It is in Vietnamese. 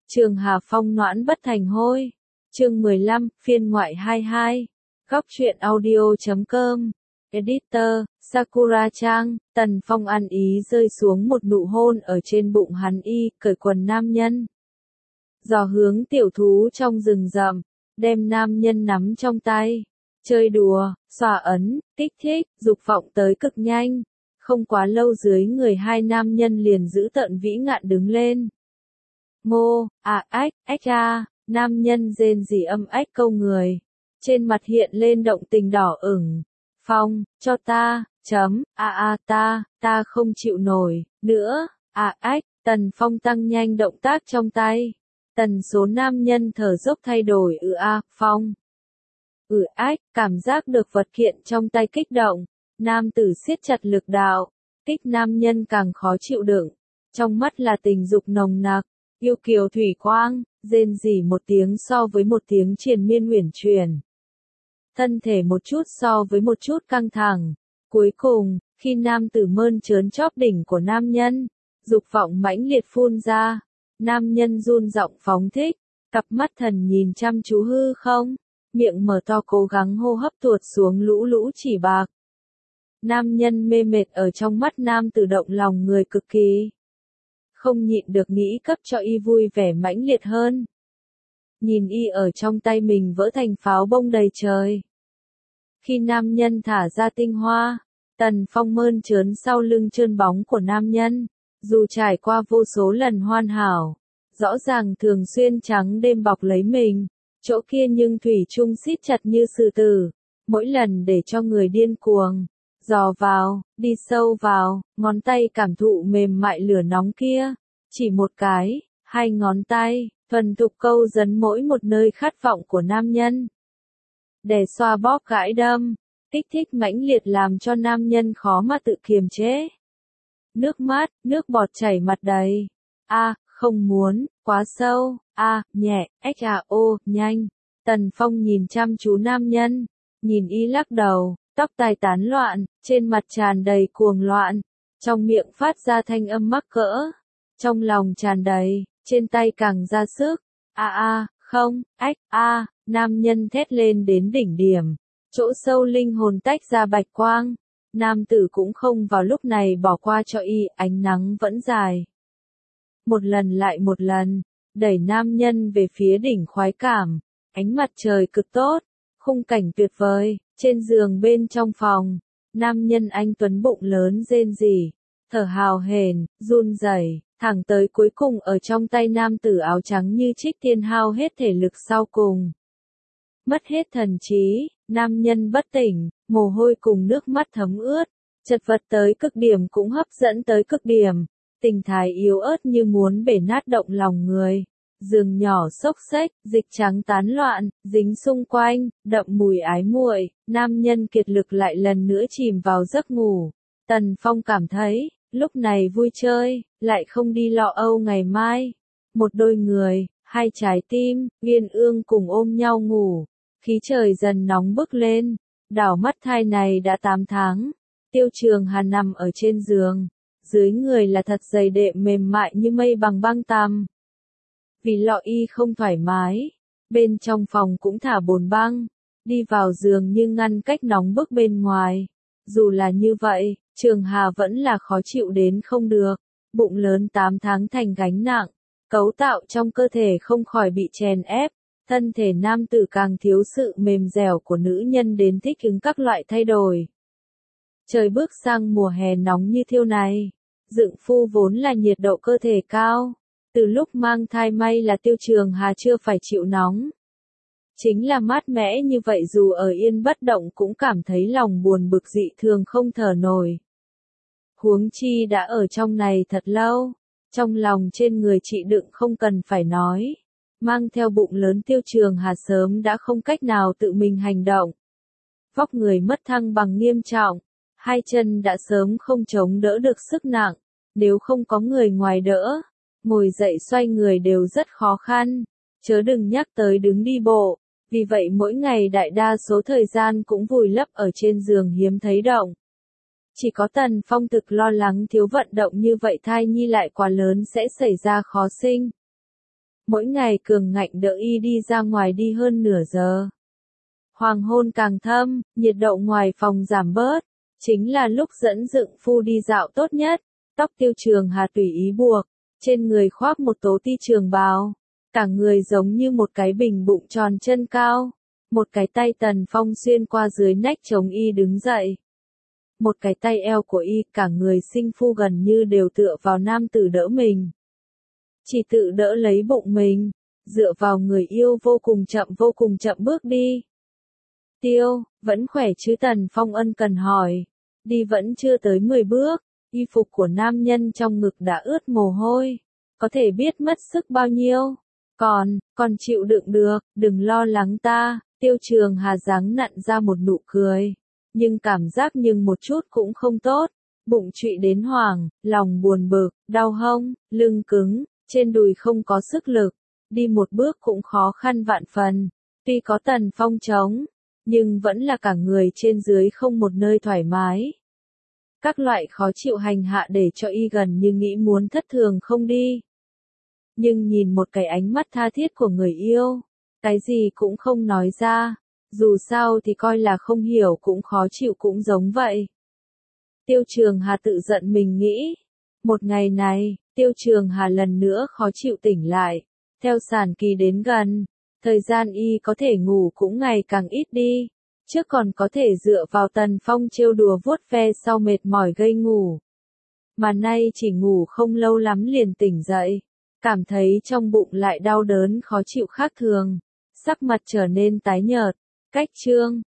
Trường Hà Phong noãn bất thành hôi. Chương 15, phiên ngoại 22. Góc truyện audio.com. Editor, Sakura Trang. Tần Phong ăn ý rơi xuống một nụ hôn ở trên bụng hắn cởi quần nam nhân. Dò hướng tiểu thú trong rừng rậm, đem nam nhân nắm trong tay. Chơi đùa, xòa ấn, kích thích, dục vọng tới cực nhanh. Không quá lâu dưới người hai nam nhân liền giữ tợn vĩ ngạn đứng lên. Ngô, nam nhân rên rỉ âm ách câu người. Trên mặt hiện lên động tình đỏ ửng. Phong, cho ta, ta không chịu nổi, nữa, Tần Phong tăng nhanh động tác trong tay. Tần số nam nhân thở dốc thay đổi Phong. Cảm giác được vật kiện trong tay kích động. Nam tử siết chặt lực đạo. Kích nam nhân càng khó chịu đựng. Trong mắt là tình dục nồng nặc. Yêu kiều thủy quang, rên rỉ một tiếng so với một tiếng triền miên uyển chuyển. Thân thể một chút so với một chút căng thẳng. Cuối cùng, khi nam tử mơn trớn chóp đỉnh của nam nhân, dục vọng mãnh liệt phun ra. Nam nhân run giọng phóng thích, cặp mắt thần nhìn chăm chú hư không, miệng mở to cố gắng hô hấp tuột xuống lũ lũ chỉ bạc. Nam nhân mê mệt ở trong mắt nam tử động lòng người cực kỳ. Không nhịn được nghĩ cấp cho y vui vẻ mãnh liệt hơn. Nhìn y ở trong tay mình vỡ thành pháo bông đầy trời. Khi nam nhân thả ra tinh hoa, Tần Phong mơn trớn sau lưng trơn bóng của nam nhân, dù trải qua vô số lần hoàn hảo, rõ ràng thường xuyên trắng đêm bọc lấy mình, chỗ kia nhưng thủy chung siết chặt như sư tử, mỗi lần để cho người điên cuồng. Dò vào, đi sâu vào, ngón tay cảm thụ mềm mại lửa nóng kia. Chỉ một cái, hai ngón tay, thuần thục câu dẫn mỗi một nơi khát vọng của nam nhân. Để xoa bóp gãi đâm, kích thích mãnh liệt làm cho nam nhân khó mà tự kiềm chế. Nước mắt, nước bọt chảy mặt đầy. Không muốn, quá sâu, nhẹ, nhanh. Tần Phong nhìn chăm chú nam nhân, nhìn y lắc đầu. Tóc tai tán loạn, trên mặt tràn đầy cuồng loạn, trong miệng phát ra thanh âm mắc cỡ, trong lòng tràn đầy, trên tay càng ra sức. Không, nam nhân thét lên đến đỉnh điểm, chỗ sâu linh hồn tách ra bạch quang, nam tử cũng không vào lúc này bỏ qua cho y, ánh nắng vẫn dài. Một lần lại một lần, đẩy nam nhân về phía đỉnh khoái cảm, ánh mặt trời cực tốt, khung cảnh tuyệt vời. Trên giường bên trong phòng, nam nhân anh tuấn bụng lớn rên rỉ, thở hào hển, run rẩy, thẳng tới cuối cùng ở trong tay nam tử áo trắng như trích tiên hao hết thể lực sau cùng. Mất hết thần trí, nam nhân bất tỉnh, mồ hôi cùng nước mắt thấm ướt, chật vật tới cực điểm cũng hấp dẫn tới cực điểm, tình thái yếu ớt như muốn bể nát động lòng người. Giường nhỏ xốc xếch, dịch trắng tán loạn, dính xung quanh, đậm mùi ái muội, nam nhân kiệt lực lại lần nữa chìm vào giấc ngủ. Tần Phong cảm thấy, lúc này vui chơi, lại không đi lo âu ngày mai. Một đôi người, hai trái tim, uyên ương cùng ôm nhau ngủ. Khí trời dần nóng bức lên, đảo mắt thai này đã 8 tháng. Tiêu Trường Hà nằm ở trên giường, dưới người là thật dày đệm mềm mại như mây bằng băng tằm. Vì lọ y không thoải mái, bên trong phòng cũng thả bồn băng, đi vào giường nhưng ngăn cách nóng bức bên ngoài. Dù là như vậy, Trường Hà vẫn là khó chịu đến không được, bụng lớn 8 tháng thành gánh nặng, cấu tạo trong cơ thể không khỏi bị chèn ép, thân thể nam tử càng thiếu sự mềm dẻo của nữ nhân đến thích ứng các loại thay đổi. Trời bước sang mùa hè nóng như thiêu này, dượng phu vốn là nhiệt độ cơ thể cao. Từ lúc mang thai may là Tiêu Trường Hà chưa phải chịu nóng. Chính là mát mẻ như vậy dù ở yên bất động cũng cảm thấy lòng buồn bực dị thường không thở nổi. Huống chi đã ở trong này thật lâu, trong lòng trên người chị đựng không cần phải nói. Mang theo bụng lớn Tiêu Trường Hà sớm đã không cách nào tự mình hành động. Vóc người mất thăng bằng nghiêm trọng, hai chân đã sớm không chống đỡ được sức nặng, nếu không có người ngoài đỡ. Ngồi dậy xoay người đều rất khó khăn, chớ đừng nhắc tới đứng đi bộ, vì vậy mỗi ngày đại đa số thời gian cũng vùi lấp ở trên giường hiếm thấy động. Chỉ có Tần Phong thực lo lắng thiếu vận động như vậy thai nhi lại quá lớn sẽ xảy ra khó sinh. Mỗi ngày cường ngạnh đỡ y đi ra ngoài đi hơn nửa giờ. Hoàng hôn càng thâm, nhiệt độ ngoài phòng giảm bớt, chính là lúc dẫn Dượng Phu đi dạo tốt nhất. Tóc Tiêu Trường Hà tùy ý buộc, trên người khoác một tố ti trường bào, cả người giống như một cái bình bụng tròn chân cao. Một cái tay Tần Phong xuyên qua dưới nách chống y đứng dậy. Một cái tay eo của y, cả người sinh phu gần như đều tựa vào nam tử đỡ mình. Chỉ tự đỡ lấy bụng mình, dựa vào người yêu vô cùng chậm bước đi. Tiêu, vẫn khỏe chứ? Tần Phong ân cần hỏi. Đi vẫn chưa tới 10 bước, y phục của nam nhân trong ngực đã ướt mồ hôi. Có thể biết mất sức bao nhiêu. Còn chịu đựng được, đừng lo lắng ta. Tiêu Trường Hà giáng nặn ra một nụ cười. Nhưng cảm giác một chút cũng không tốt. Bụng trụy đến hoảng, lòng buồn bực, đau hông, lưng cứng, trên đùi không có sức lực. Đi một bước cũng khó khăn vạn phần. Tuy có Tần Phong chống, nhưng vẫn là cả người trên dưới không một nơi thoải mái. Các loại khó chịu hành hạ để cho y gần như nghĩ muốn thất thường không đi. Nhưng nhìn một cái ánh mắt tha thiết của người yêu, cái gì cũng không nói ra, dù sao thì coi là không hiểu cũng khó chịu cũng giống vậy. Tiêu Trường Hà tự giận mình nghĩ. Một ngày này, Tiêu Trường Hà lần nữa khó chịu tỉnh lại. Theo sản kỳ đến gần, thời gian y có thể ngủ cũng ngày càng ít đi. Trước còn có thể dựa vào Tần Phong trêu đùa vuốt ve sau mệt mỏi gây ngủ. Mà nay chỉ ngủ không lâu lắm liền tỉnh dậy. Cảm thấy trong bụng lại đau đớn khó chịu khác thường. Sắc mặt trở nên tái nhợt. Cách chương